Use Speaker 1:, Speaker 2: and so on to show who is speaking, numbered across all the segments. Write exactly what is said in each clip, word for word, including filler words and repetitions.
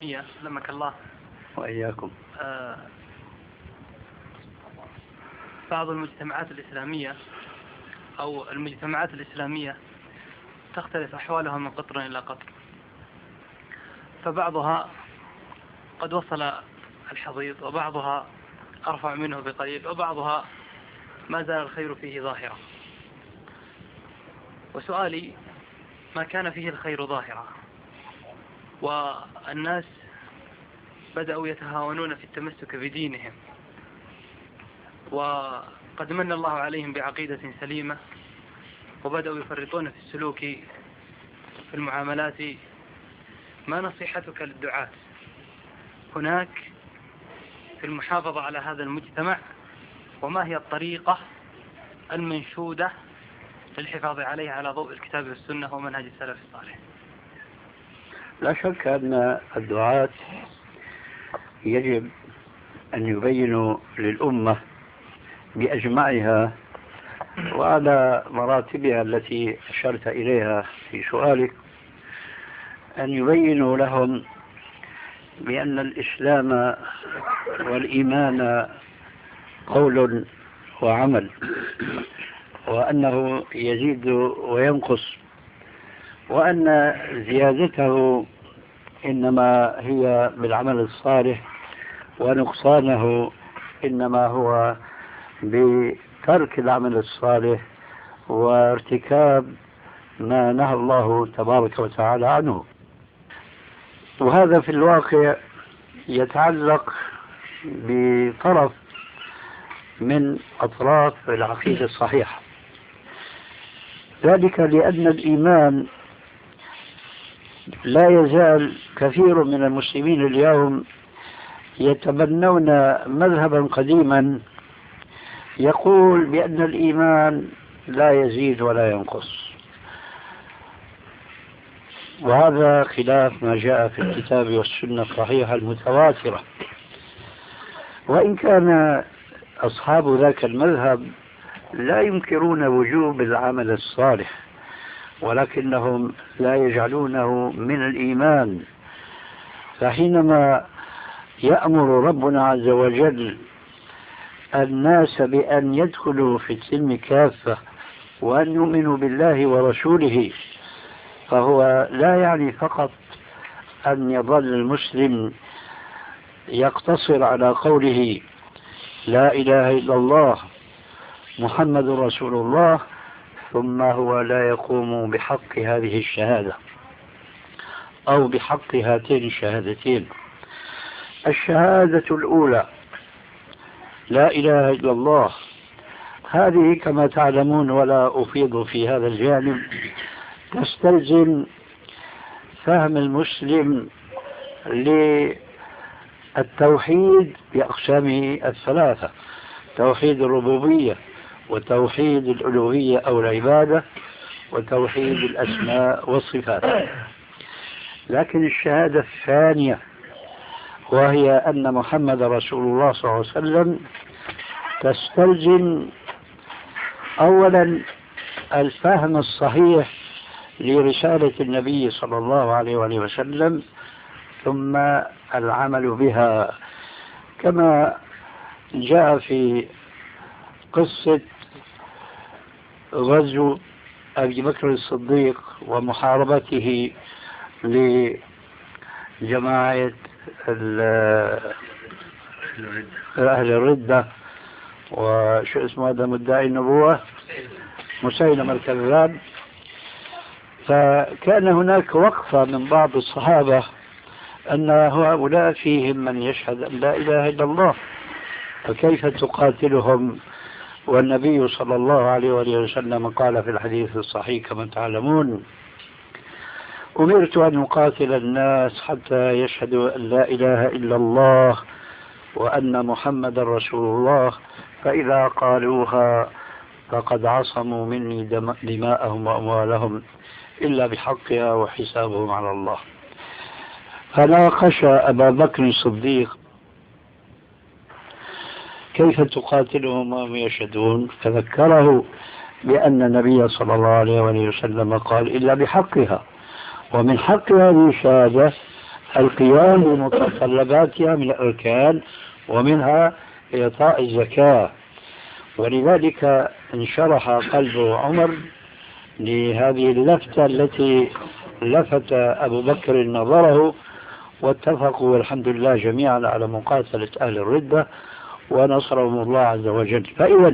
Speaker 1: سلمك الله
Speaker 2: وإياكم.
Speaker 1: آه بعض المجتمعات الإسلامية أو المجتمعات الإسلامية تختلف أحوالها من قطر إلى قطر، فبعضها قد وصل الحضيض وبعضها أرفع منه بقليل وبعضها ما زال الخير فيه ظاهرا. وسؤالي: ما كان فيه الخير ظاهرا والناس بدأوا يتهاونون في التمسك بدينهم وقد من الله عليهم بعقيدة سليمة وبدأوا يفرطون في السلوك في المعاملات، ما نصيحتك للدعاة هناك في المحافظة على هذا المجتمع، وما هي الطريقة المنشودة للحفاظ عليه على ضوء الكتاب والسنة ومنهج السلف الصالح؟
Speaker 2: لا شك أن الدعاة يجب أن يبينوا للأمة بأجمعها وعلى مراتبها التي أشرت إليها في سؤالك، أن يبينوا لهم بأن الإسلام والإيمان قول وعمل، وأنه يزيد وينقص، وأن زيادته إنما هي بالعمل الصالح ونقصانه إنما هو بترك العمل الصالح وارتكاب ما نهى الله تبارك وتعالى عنه. وهذا في الواقع يتعلق بطرف من أطراف العقيدة الصحيحة، ذلك لأن الإيمان لا يزال كثير من المسلمين اليوم يتبنون مذهبا قديما يقول بأن الإيمان لا يزيد ولا ينقص، وهذا خلاف ما جاء في الكتاب والسنة الصحيحة المتواترة. وإن كان أصحاب ذاك المذهب لا ينكرون وجوب العمل الصالح، ولكنهم لا يجعلونه من الإيمان. فحينما يأمر ربنا عز وجل الناس بأن يدخلوا في السلم كافة وأن يؤمنوا بالله ورسوله، فهو لا يعني فقط أن يظل المسلم يقتصر على قوله لا إله إلا الله محمد رسول الله ثم هو لا يقوم بحق هذه الشهادة أو بحق هاتين الشهادتين. الشهادة الأولى لا إله إلا الله، هذه كما تعلمون ولا أفيض في هذا الجانب تستلزم فهم المسلم للتوحيد بأقسامه الثلاثة: توحيد الربوبية وتوحيد الألوهية أو العبادة وتوحيد الأسماء والصفات. لكن الشهادة الثانية وهي أن محمد رسول الله صلى الله عليه وسلم تستلزم أولا الفهم الصحيح لرسالة النبي صلى الله عليه وآله وسلم ثم العمل بها، كما جاء في قصة غزو أبي بكر الصديق ومحاربته لجماعة أهل الردة وشو اسمه هذا مدعي النبوة مسيلمة الكذاب. فكان هناك وقفة من بعض الصحابة أن هؤلاء فيهم من يشهد أن لا إله إلا الله، فكيف تقاتلهم والنبي صلى الله عليه وسلم قال في الحديث الصحيح كما تعلمون: أمرت أن أقاتل الناس حتى يشهدوا أن لا إله إلا الله وأن محمد رسول الله، فإذا قالوها فقد عصموا مني دماءهم وأموالهم إلا بحقها وحسابهم على الله. فناقش أبا بكر الصديق كيف تقاتلهم وهم يشهدون، فذكره بأن النبي صلى الله عليه وسلم قال إلا بحقها، ومن حق هذه الشهادة القيام بمتطلباتها من الأركان، ومنها إعطاء الزكاة. ولذلك انشرح قلب عمر لهذه اللفتة التي لفت أبو بكر نظره، واتفقوا والحمد لله جميعا على مقاتلة أهل الردة ونصرهم الله عز وجل. فإذا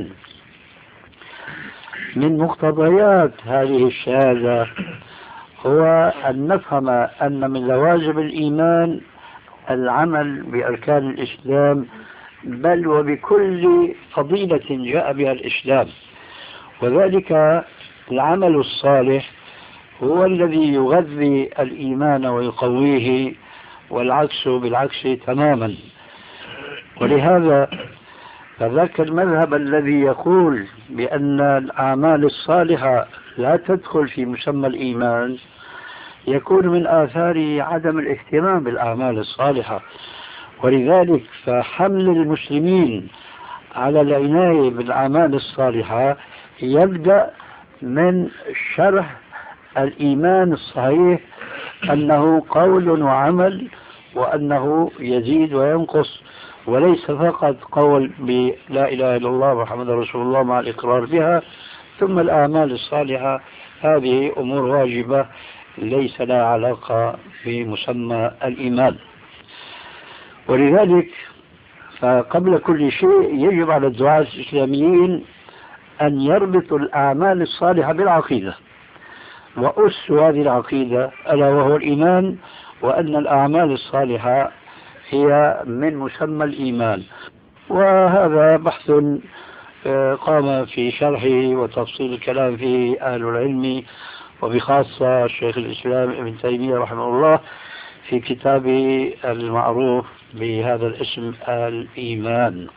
Speaker 2: من مقتضيات هذه الشهادة هو أن نفهم أن من لوازم الإيمان العمل بأركان الإسلام، بل وبكل فضيلة جاء بها الإسلام. وذلك العمل الصالح هو الذي يغذي الإيمان ويقويه، والعكس بالعكس تماما. ولهذا فذاك المذهب الذي يقول بأن الأعمال الصالحة لا تدخل في مسمى الإيمان يكون من آثار عدم الاهتمام بالأعمال الصالحة. ولذلك فحمل المسلمين على العناية بالأعمال الصالحة يبدأ من شرح الإيمان الصحيح أنه قول وعمل، وأنه يزيد وينقص، وليس فقط قول بلا إله إلا الله محمد رسول الله مع الإقرار بها. ثم الأعمال الصالحة هذه أمور واجبة ليس لها علاقة بمسمى الإيمان. ولذلك فقبل كل شيء يجب على الدعاة الإسلاميين أن يربطوا الأعمال الصالحة بالعقيدة، وأس هذه العقيدة ألا وهو الإيمان، وأن الأعمال الصالحة هي من مسمى الإيمان. وهذا بحث قام في شرحه وتفصيل الكلام فيه أهل العلم، وبخاصة الشيخ الإسلام ابن تيمية رحمه الله في كتابه المعروف بهذا الاسم الإيمان.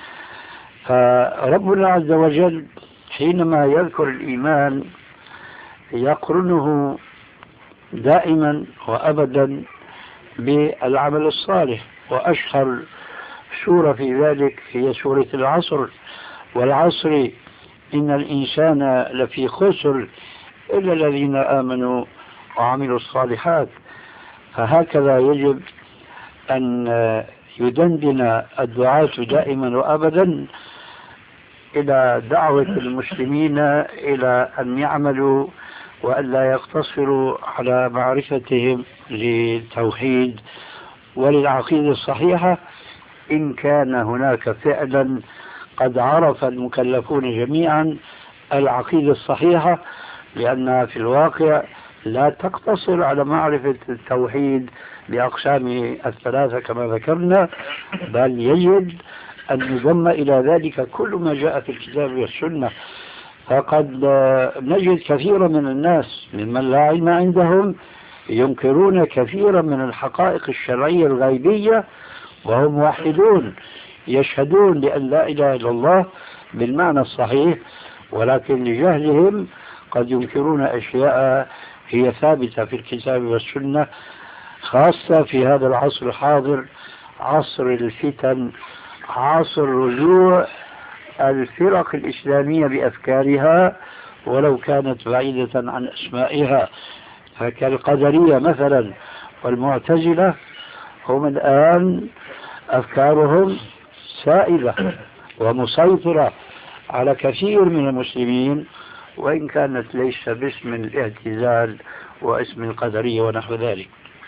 Speaker 2: فربنا عز وجل حينما يذكر الإيمان يقرنه دائما وأبدا بالعمل الصالح، وأشهر سورة في ذلك هي سورة العصر. والعصر إن الإنسان لفي خسر إلا الذين آمنوا وعملوا الصالحات. فهكذا يجب أن يدندن الدعاة دائما وأبدا إلى دعوة المسلمين إلى أن يعملوا وأن لا يقتصروا على معرفتهم للتوحيد وللعقيدة الصحيحة، إن كان هناك فعلا قد عرف المكلفون جميعا العقيدة الصحيحة، لأنها في الواقع لا تقتصر على معرفة التوحيد بأقسامه الثلاثة كما ذكرنا، بل يجب أن يضم إلى ذلك كل ما جاء في الكتاب والسنة. فقد نجد كثيرا من الناس ممن لا علم عندهم ينكرون كثيرا من الحقائق الشرعية الغيبية وهم موحدون يشهدون بأن لا إله إلا الله بالمعنى الصحيح، ولكن لجهلهم قد ينكرون أشياء هي ثابتة في الكتاب والسنة، خاصة في هذا العصر الحاضر، عصر الفتن، عصر رجوع الفرق الإسلامية بأفكارها ولو كانت بعيدة عن أسمائها. فكالقدرية مثلا والمعتزلة هم الآن أفكارهم سائدة ومسيطرة على كثير من المسلمين، وإن كانت ليس باسم الاعتزال واسم القدرية ونحو ذلك.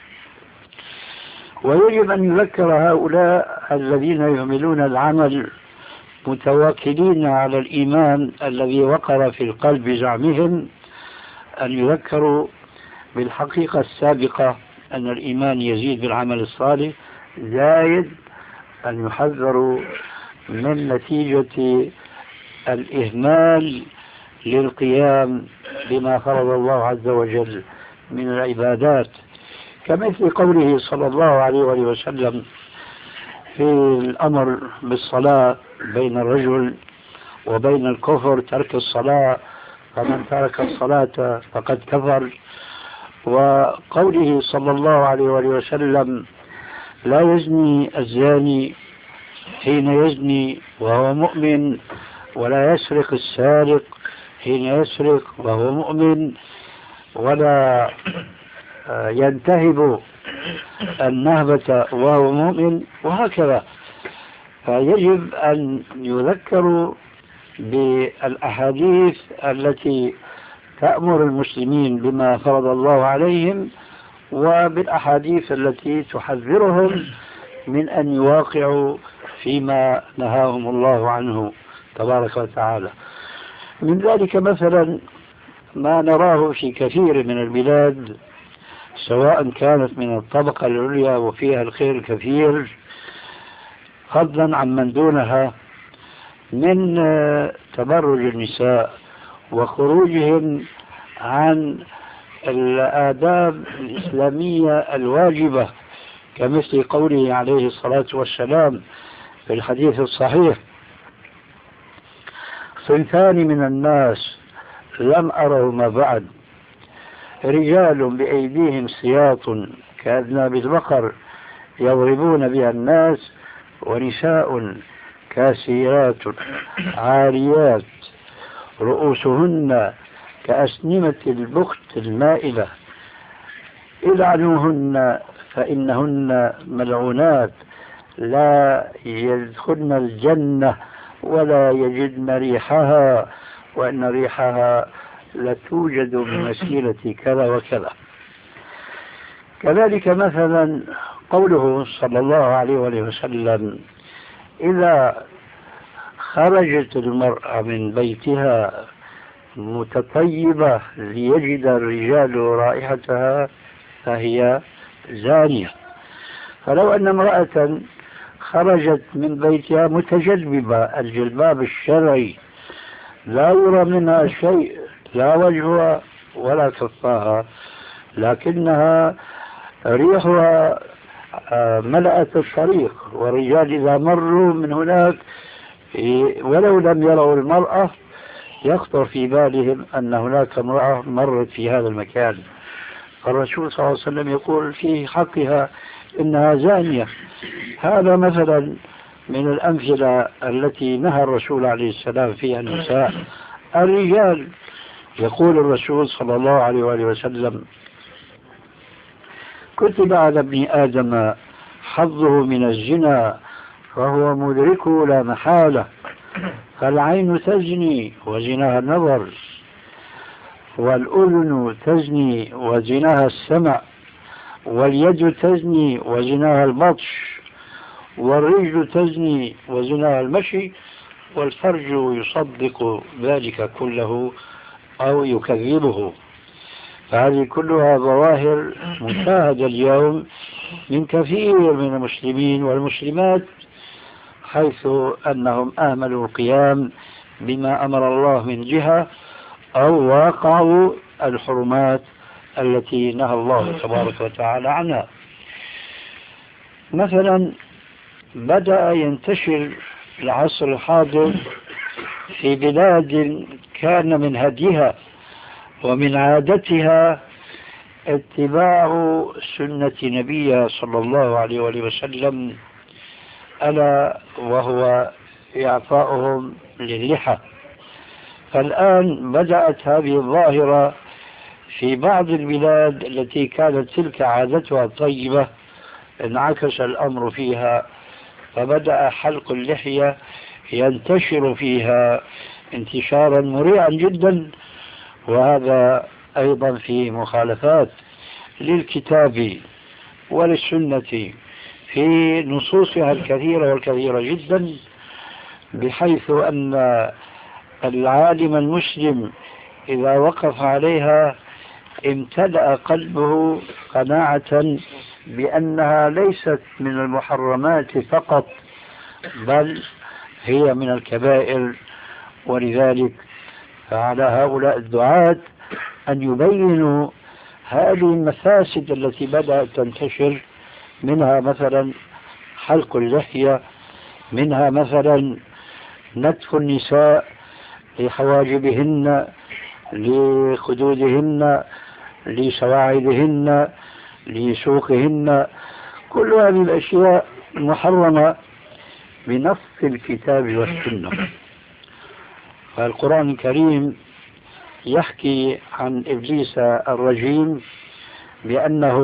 Speaker 2: ويجب أن يذكر هؤلاء الذين يعملون العمل متواكلين على الإيمان الذي وقر في القلب بزعمهم أن يذكروا بالحقيقة السابقة أن الإيمان يزيد بالعمل الصالح، زائد أن يحذروا من نتيجة الإهمال للقيام بما فرض الله عز وجل من العبادات، كمثل قوله صلى الله عليه وسلم في الأمر بالصلاة بين الرجل وبين الكفر ترك الصلاة، فمن ترك الصلاة فقد كفر. وقوله صلى الله عليه وسلم لا يزني الزاني حين يزني وهو مؤمن، ولا يسرق السارق حين يسرق وهو مؤمن، ولا ينتهب النهبة وهو مؤمن وهكذا. فيجب أن يذكروا بالأحاديث التي تأمر المسلمين بما فرض الله عليهم، وبالأحاديث التي تحذرهم من أن يواقعوا فيما نهاهم الله عنه تبارك وتعالى. من ذلك مثلا ما نراه في كثير من البلاد، سواء كانت من الطبقة العليا وفيها الخير الكثير فضلا عن من دونها، من تبرج النساء وخروجهم عن الآداب الإسلامية الواجبة، كمثل قوله عليه الصلاة والسلام في الحديث الصحيح: صنفان من الناس لم أرهما بعد، رجال بأيديهم سياط كأذناب البقر يضربون بها الناس، ونساء كاسيات عاريات رؤوسهن كأسنمة البخت المائلة، العنوهن فإنهن ملعونات لا يدخلن الجنة ولا يجدن ريحها، وإن ريحها لتوجد بمسيرة كذا وكذا. كذلك مثلا قوله صلى الله عليه وسلم: إذا خرجت المرأة من بيتها متطيبة ليجد الرجال رائحتها فهي زانية. فلو أن امرأة خرجت من بيتها متجلببة الجلباب الشرعي، لا يرى منها شيء، لا وجهها ولا كفاها، لكنها ريحها ملأت الطريق، والرجال إذا مروا من هناك ولو لم يروا المرأة يخطر في بالهم أن هناك امرأة مرت في هذا المكان، فالرسول صلى الله عليه وسلم يقول في حقها إنها زانية. هذا مثلا من الأمثلة التي نهى الرسول عليه السلام فيها النساء. الرجال يقول الرسول صلى الله عليه وآله وسلم: كتب على ابن آدم حظه من الزنا فهو مدركه لا محالة، فالعين تزني وزناها النظر، والأذن تزني وزناها السمع، واليد تزني وزناها البطش، والرجل تزني وزناها المشي، والفرج يصدق ذلك كله أو يكذبه. فهذه كلها ظواهر مشاهدة اليوم من كثير من المسلمين والمسلمات، حيث أنهم آملوا القيام بما أمر الله من جهة، أو واقعوا الحرمات التي نهى الله تبارك وتعالى عنها. مثلا بدأ ينتشر في العصر الحاضر في بلاد كان من هديها ومن عادتها اتباع سنة نبيها صلى الله عليه وسلم، ألا وهو إعفاؤهم للحى. فالآن بدأت هذه الظاهرة في بعض البلاد التي كانت تلك عادتها طيبة، انعكس الأمر فيها، فبدأ حلق اللحية ينتشر فيها انتشارا مريعا جدا، وهذا أيضا في مخالفات للكتاب وللسنة في نصوصها الكثيرة والكثيرة جدا، بحيث أن العالم المسلم إذا وقف عليها امتلأ قلبه قناعة بأنها ليست من المحرمات فقط، بل هي من الكبائر. ولذلك فعلى هؤلاء الدعاة أن يبينوا هذه المفاسد التي بدأت تنتشر، منها مثلا حلق اللحية، منها مثلا نتف النساء لحواجبهن، لخدودهن، لسواعدهن، لسوقهن. كل هذه الأشياء محرمة بنص الكتاب والسنة. فالقرآن الكريم يحكي عن إبليس الرجيم بأنه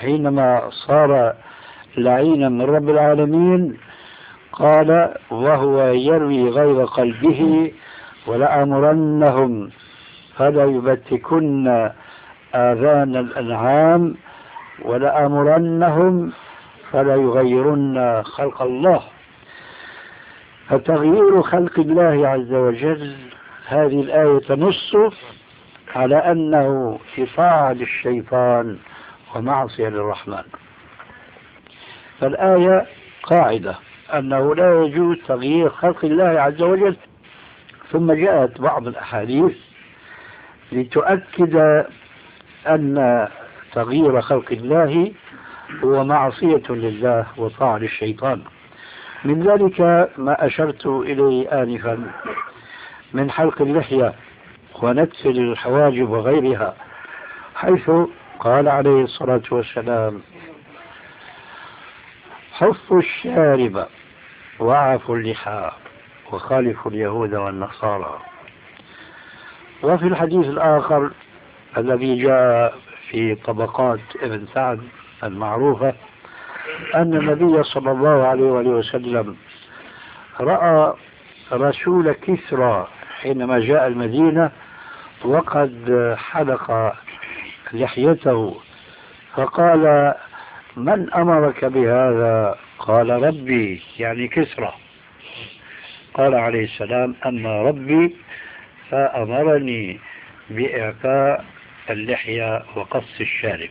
Speaker 2: حينما صار لعينا من رب العالمين قال وهو يروي غير قلبه ولأمرنهم فلا يبتكن آذان الأنعام ولأمرنهم فلا يغيرن خلق الله. فتغيير خلق الله عز وجل هذه الآية تنص على أنه إطاعة للشيطان ومعصية للرحمن. فالآية قاعدة أنه لا يجوز تغيير خلق الله عز وجل. ثم جاءت بعض الأحاديث لتؤكد أن تغيير خلق الله هو معصية لله وطاعة للشيطان. من ذلك ما أشرت إليه آنفا من حلق اللحية ونتف الحواجب وغيرها، حيث قال عليه الصلاة والسلام حفوا الشارب وعفوا اللحى وخالفوا اليهود والنصارى. وفي الحديث الآخر الذي جاء في طبقات ابن سعد المعروفة أن النبي صلى الله عليه وآله وسلم رأى رسول كسرى حينما جاء المدينة وقد حلق لحيته، فقال من أمرك بهذا؟ قال ربي، يعني كسرى. قال عليه السلام أما ربي فأمرني بإعفاء اللحية وقص الشارب.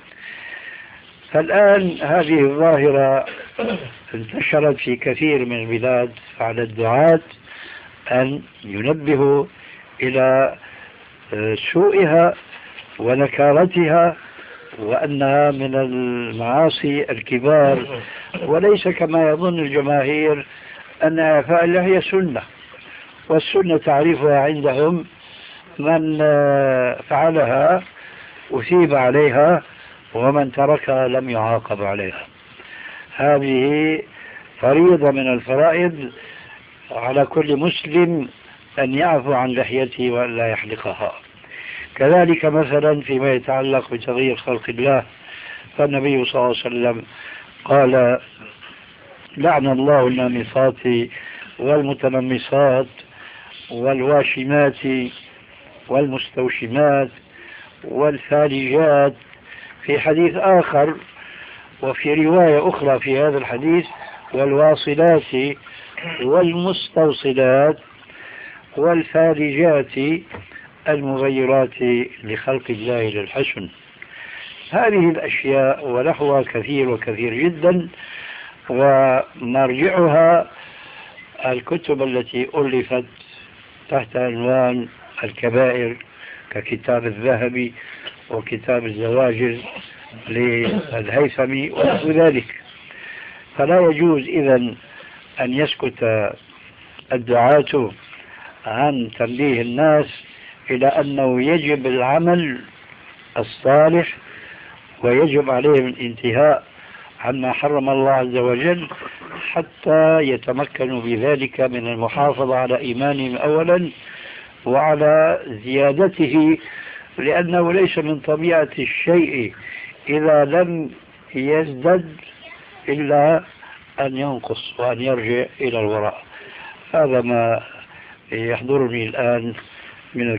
Speaker 2: فالآن هذه الظاهرة انتشرت في كثير من البلاد، فعلى الدعاة أن ينبهوا إلى سوءها ونكارتها وأنها من المعاصي الكبار، وليس كما يظن الجماهير أن إعفاء اللحية سنة، والسنة تعريفها عندهم من فعلها أثيب عليها ومن تركها لم يعاقب عليها. هذه فريضة من الفرائض على كل مسلم أن يعفو عن لحيته وأن لا يحلقها. كذلك مثلا فيما يتعلق بتغيير خلق الله، فالنبي صلى الله عليه وسلم قال لعن الله النامصات والمتنمصات والواشمات والمستوشمات والفالجات في حديث آخر، وفي رواية أخرى في هذا الحديث والواصلات والمستوصلات والفالجات المغيرات لخلق الله للحسن. هذه الأشياء ونحوها كثير وكثير جدا، ومرجعها الكتب التي ألفت تحت عنوان الكبائر ككتاب الذهبي وكتاب الزواجر للهيثمي ونحو ذلك. فلا يجوز إذن أن يسكت الدعاة عن تنبيه الناس إلى أنه يجب العمل الصالح ويجب عليهم الانتهاء عما حرم الله عز وجل حتى يتمكنوا بذلك من المحافظة على إيمانهم أولا وعلى زيادته، لأنه ليس من طبيعة الشيء إذا لم يزدد إلا أن ينقص وأن يرجع إلى الوراء. هذا ما يحضرني الآن من